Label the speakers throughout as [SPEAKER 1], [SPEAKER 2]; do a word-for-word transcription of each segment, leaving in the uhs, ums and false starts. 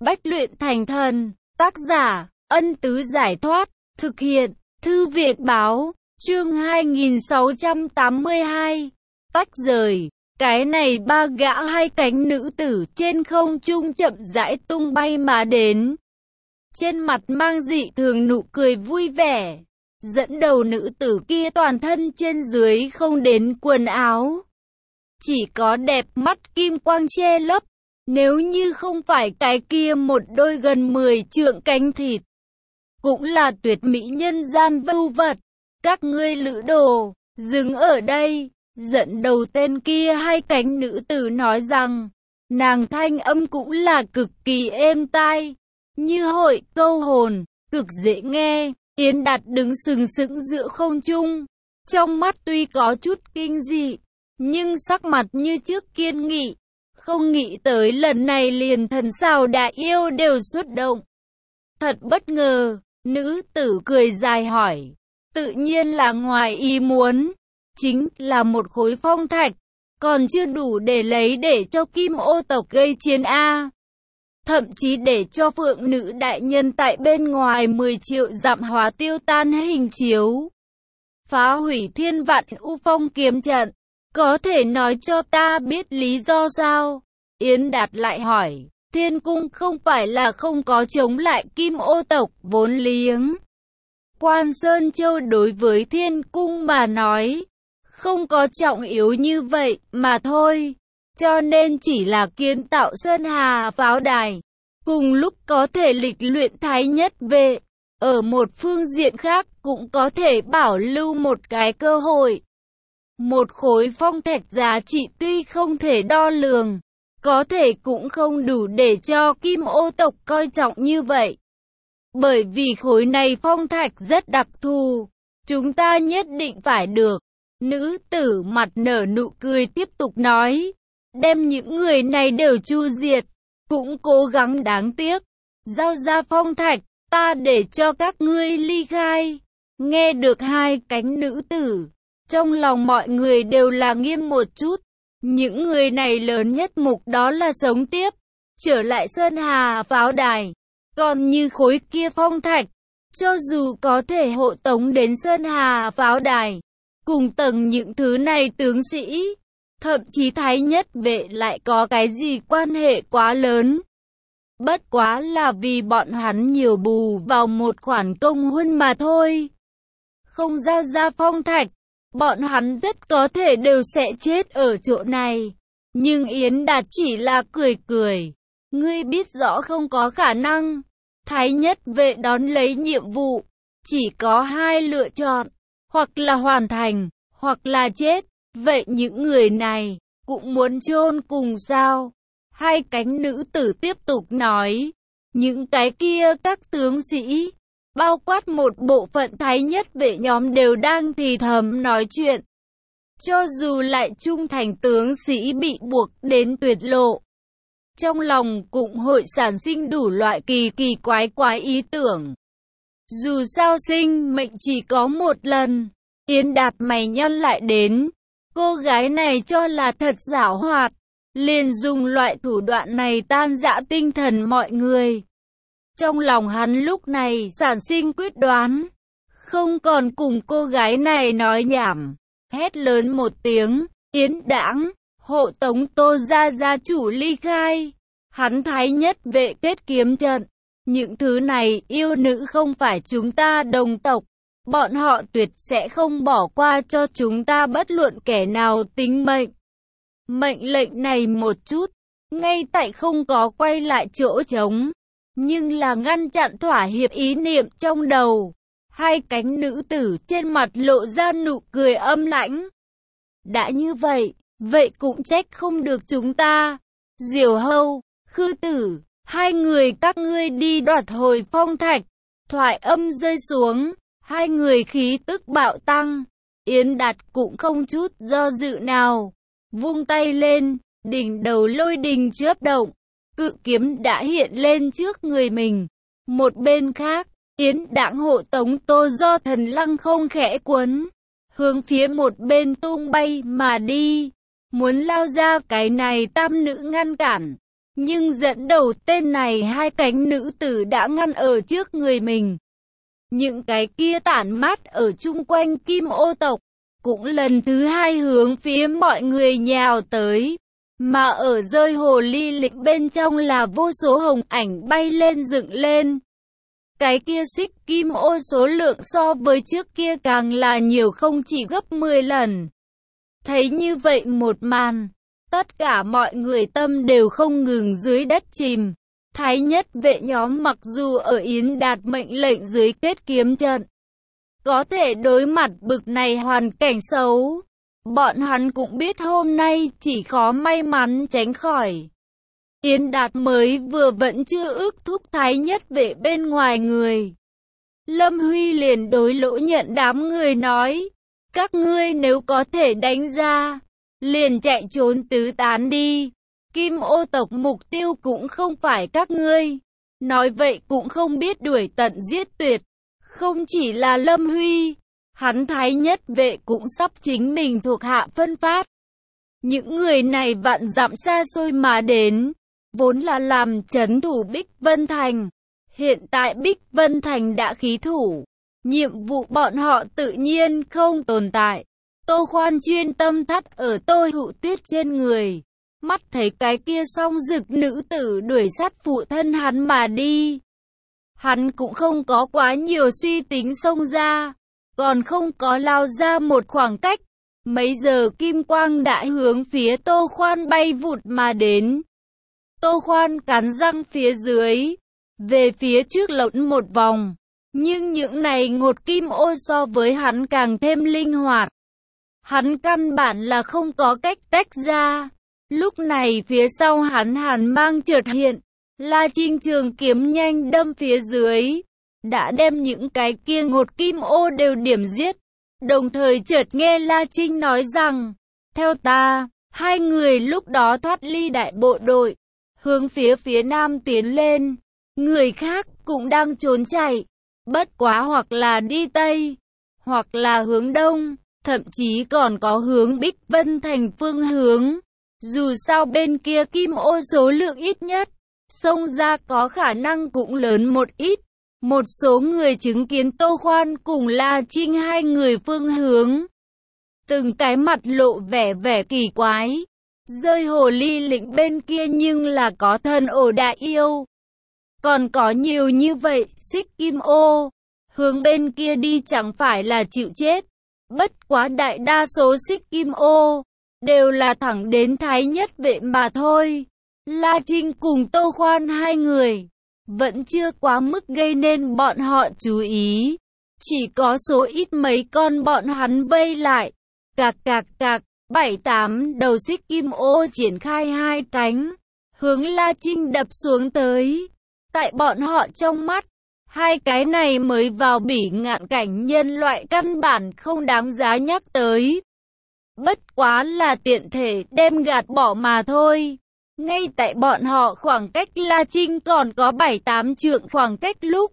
[SPEAKER 1] Bách luyện thành thần. Tác giả, Ân Tứ Giải Thoát. Thực hiện, Thư Viện Báo. Chương hai nghìn sáu trăm tám mươi hai. Tách rời. Cái này ba gã hai cánh nữ tử trên không trung chậm rãi tung bay mà đến. Trên mặt mang dị thường nụ cười vui vẻ. Dẫn đầu nữ tử kia toàn thân trên dưới không đến quần áo. Chỉ có đẹp mắt kim quang che lấp. Nếu như không phải cái kia một đôi gần mười trượng cánh thịt. Cũng là tuyệt mỹ nhân gian vưu vật. Các ngươi lữ đồ, dừng ở đây. Dẫn đầu tên kia hai cánh nữ tử nói rằng. Nàng thanh âm cũng là cực kỳ êm tai. Như hội câu hồn, cực dễ nghe. Yến Đạt đứng sừng sững giữa không trung. Trong mắt tuy có chút kinh dị, nhưng sắc mặt như trước kiên nghị. Không nghĩ tới lần này liền thần sao đã yêu đều xuất động. Thật bất ngờ, nữ tử cười dài hỏi. Tự nhiên là ngoài ý muốn. Chính là một khối phong thạch. Còn chưa đủ để lấy để cho Kim Ô tộc gây chiến A. Thậm chí để cho phượng nữ đại nhân tại bên ngoài mười triệu dặm hóa tiêu tan hình chiếu. Phá hủy thiên vạn u phong kiếm trận. Có thể nói cho ta biết lý do sao? Yến Đạt lại hỏi. Thiên cung không phải là không có chống lại Kim Ô tộc vốn liếng. Quan Sơn Châu đối với thiên cung mà nói. Không có trọng yếu như vậy mà thôi. Cho nên chỉ là kiến tạo Sơn Hà pháo đài. Cùng lúc có thể lịch luyện thái nhất vệ. Ở một phương diện khác cũng có thể bảo lưu một cái cơ hội. Một khối phong thạch giá trị tuy không thể đo lường. Có thể cũng không đủ để cho Kim Ô tộc coi trọng như vậy. Bởi vì khối này phong thạch rất đặc thù. Chúng ta nhất định phải được. Nữ tử mặt nở nụ cười tiếp tục nói. Đem những người này đều chu diệt. Cũng cố gắng đáng tiếc. Giao ra phong thạch. Ta để cho các ngươi ly khai. Nghe được hai cánh nữ tử. Trong lòng mọi người đều là nghiêm một chút. Những người này lớn nhất mục đó là sống tiếp. Trở lại Sơn Hà pháo đài. Còn như khối kia phong thạch. Cho dù có thể hộ tống đến Sơn Hà pháo đài. Cùng tầng những thứ này tướng sĩ. Thậm chí thái nhất vệ lại có cái gì quan hệ quá lớn. Bất quá là vì bọn hắn nhiều bù vào một khoản công huân mà thôi. Không giao ra phong thạch. Bọn hắn rất có thể đều sẽ chết ở chỗ này. Nhưng Yến Đạt chỉ là cười cười. Ngươi biết rõ không có khả năng. Thái nhất vệ đón lấy nhiệm vụ. Chỉ có hai lựa chọn. Hoặc là hoàn thành, hoặc là chết. Vậy những người này cũng muốn chôn cùng sao? Hai cánh nữ tử tiếp tục nói. Những cái kia các tướng sĩ, bao quát một bộ phận thái nhất vệ nhóm đều đang thì thầm nói chuyện. Cho dù lại trung thành tướng sĩ bị buộc đến tuyệt lộ. Trong lòng cũng hội sản sinh đủ loại kỳ kỳ quái quái ý tưởng. Dù sao sinh mệnh chỉ có một lần. Yến Đạt mày nhăn lại đến. Cô gái này cho là thật giảo hoạt. Liền dùng loại thủ đoạn này tan rã tinh thần mọi người. Trong lòng hắn lúc này sản sinh quyết đoán. Không còn cùng cô gái này nói nhảm. Hét lớn một tiếng. Yến Đãng, hộ tống Tô gia gia chủ ly khai. Hắn thái nhất vệ kết kiếm trận. Những thứ này yêu nữ không phải chúng ta đồng tộc. Bọn họ tuyệt sẽ không bỏ qua cho chúng ta bất luận kẻ nào tính mệnh. Mệnh lệnh này một chút. Ngay tại không có quay lại chỗ trống. Nhưng là ngăn chặn thỏa hiệp ý niệm trong đầu. Hai cánh nữ tử trên mặt lộ ra nụ cười âm lãnh. Đã như vậy, vậy cũng trách không được chúng ta. Diều Hâu, Khư Tử, hai người các ngươi đi đoạt hồi phong thạch. Thoại âm rơi xuống, hai người khí tức bạo tăng. Yến Đạt cũng không chút do dự nào. Vung tay lên, đỉnh đầu lôi đình chớp động. Cự kiếm đã hiện lên trước người mình. Một bên khác, Yến Đãng hộ tống Tô do thần lăng không khẽ cuốn. Hướng phía một bên tung bay mà đi. Muốn lao ra cái này tam nữ ngăn cản. Nhưng dẫn đầu tên này hai cánh nữ tử đã ngăn ở trước người mình. Những cái kia tản mát ở chung quanh Kim Ô tộc, cũng lần thứ hai hướng phía mọi người nhào tới. Mà ở rơi hồ ly lịch bên trong là vô số hồng ảnh bay lên dựng lên. Cái kia xích Kim Ô số lượng so với trước kia càng là nhiều, không chỉ gấp mười lần. Thấy như vậy một màn, tất cả mọi người tâm đều không ngừng dưới đất chìm. Thái nhất vệ nhóm mặc dù ở Yến Đạt mệnh lệnh dưới kết kiếm trận, có thể đối mặt bực này hoàn cảnh xấu, bọn hắn cũng biết hôm nay chỉ khó may mắn tránh khỏi. Yến Đạt mới vừa vẫn chưa ước thúc Thái nhất vệ bên ngoài người. Lâm Huy liền đối Lỗ Nhận đám người nói, các ngươi nếu có thể đánh ra, liền chạy trốn tứ tán đi. Kim Ô tộc mục tiêu cũng không phải các ngươi. Nói vậy cũng không biết đuổi tận giết tuyệt. Không chỉ là Lâm Huy, hắn Thái nhất vệ cũng sắp chính mình thuộc hạ phân phát. Những người này vạn dặm xa xôi mà đến, vốn là làm trấn thủ Bích Vân Thành. Hiện tại Bích Vân Thành đã khí thủ, nhiệm vụ bọn họ tự nhiên không tồn tại. Tô Khoan chuyên tâm thắt ở Tô Hữu Tuyết trên người. Mắt thấy cái kia song dực nữ tử đuổi sát phụ thân hắn mà đi. Hắn cũng không có quá nhiều suy tính xông ra, còn không có lao ra một khoảng cách. Mấy giờ kim quang đã hướng phía Tô Khoan bay vụt mà đến. Tô Khoan cắn răng phía dưới, về phía trước lộn một vòng. Nhưng những này ngột kim ô so với hắn càng thêm linh hoạt. Hắn căn bản là không có cách tách ra. Lúc này phía sau hắn hàn mang chợt hiện, La Trinh trường kiếm nhanh đâm phía dưới, đã đem những cái kia ngột kim ô đều điểm giết. Đồng thời chợt nghe La Trinh nói rằng, theo ta, hai người lúc đó thoát ly đại bộ đội, hướng phía phía nam tiến lên. Người khác cũng đang trốn chạy, bất quá hoặc là đi Tây, hoặc là hướng Đông, thậm chí còn có hướng Bích Vân Thành phương hướng. Dù sao bên kia kim ô số lượng ít nhất, xông ra có khả năng cũng lớn một ít. Một số người chứng kiến Tô Khoan cùng La Trinh hai người phương hướng, từng cái mặt lộ vẻ vẻ kỳ quái. Rơi hồ ly lĩnh bên kia nhưng là có thần ổ đại yêu, còn có nhiều như vậy xích kim ô, hướng bên kia đi chẳng phải là chịu chết. Bất quá đại đa số xích kim ô đều là thẳng đến Thái nhất vệ mà thôi. La Trinh cùng Tô Khoan hai người vẫn chưa quá mức gây nên bọn họ chú ý. Chỉ có số ít mấy con bọn hắn vây lại. Cạc cạc cạc, bảy tám đầu xích kim ô triển khai hai cánh, hướng La Trinh đập xuống tới. Tại bọn họ trong mắt, hai cái này mới vào bỉ ngạn cảnh nhân loại căn bản không đáng giá nhắc tới. Bất quá là tiện thể đem gạt bỏ mà thôi. Ngay tại bọn họ khoảng cách La Trinh còn có bảy tám trượng khoảng cách lúc,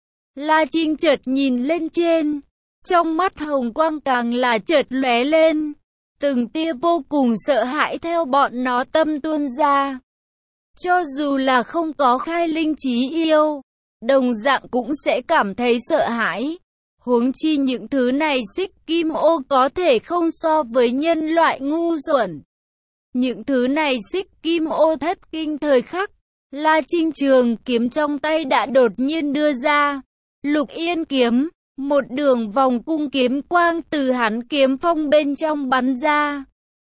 [SPEAKER 1] La Trinh chợt nhìn lên trên, trong mắt hồng quang càng là chợt lóe lên, từng tia vô cùng sợ hãi theo bọn nó tâm tuôn ra. Cho dù là không có khai linh trí yêu, đồng dạng cũng sẽ cảm thấy sợ hãi. Huống chi những thứ này xích kim ô có thể không so với nhân loại ngu xuẩn. Những thứ này xích kim ô thất kinh thời khắc, La Trinh trường kiếm trong tay đã đột nhiên đưa ra. Lục Yên kiếm, một đường vòng cung kiếm quang từ hắn kiếm phong bên trong bắn ra.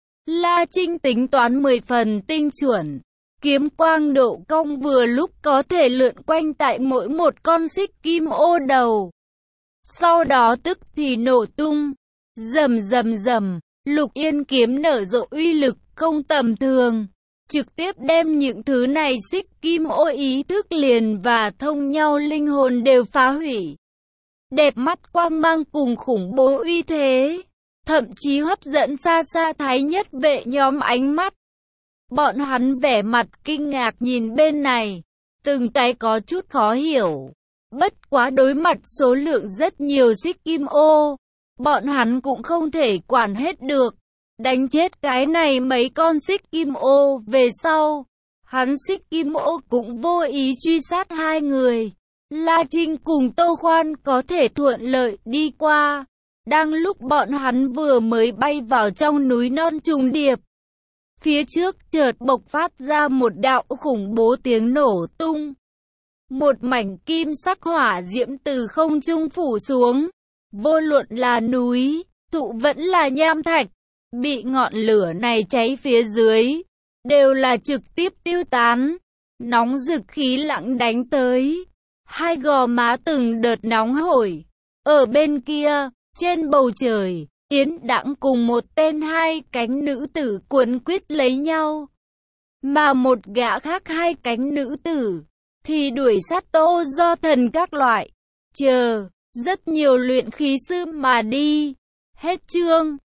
[SPEAKER 1] La Trinh tính toán mười phần tinh chuẩn. Kiếm quang độ cong vừa lúc có thể lượn quanh tại mỗi một con xích kim ô đầu. Sau đó tức thì nổ tung. Rầm rầm rầm, Lục Yên kiếm nở rộ uy lực không tầm thường, trực tiếp đem những thứ này xích kim ô ý thức liền và thông nhau linh hồn đều phá hủy. Đẹp mắt quang mang cùng khủng bố uy thế, thậm chí hấp dẫn xa xa Thái nhất vệ nhóm ánh mắt. Bọn hắn vẻ mặt kinh ngạc nhìn bên này, từng cái có chút khó hiểu. Bất quá đối mặt số lượng rất nhiều xích kim ô, bọn hắn cũng không thể quản hết được. Đánh chết cái này mấy con xích kim ô về sau, Hắn Xích Kim Ô cũng vô ý truy sát hai người. La Trinh cùng Tô Khoan có thể thuận lợi đi qua. Đang lúc bọn hắn vừa mới bay vào trong núi non trùng điệp, phía trước chợt bộc phát ra một đạo khủng bố tiếng nổ tung. Một mảnh kim sắc hỏa diễm từ không trung phủ xuống. Vô luận là núi, thụ vẫn là nham thạch, bị ngọn lửa này cháy phía dưới, đều là trực tiếp tiêu tán. Nóng rực khí lạnh đánh tới. Hai gò má từng đợt nóng hổi. Ở bên kia, trên bầu trời, Yến Đãng cùng một tên hai cánh nữ tử cuốn quýt lấy nhau. Mà một gã khác hai cánh nữ tử, thì đuổi sát Tô Do Thần các loại. Chờ, rất nhiều luyện khí sư mà đi. Hết chương.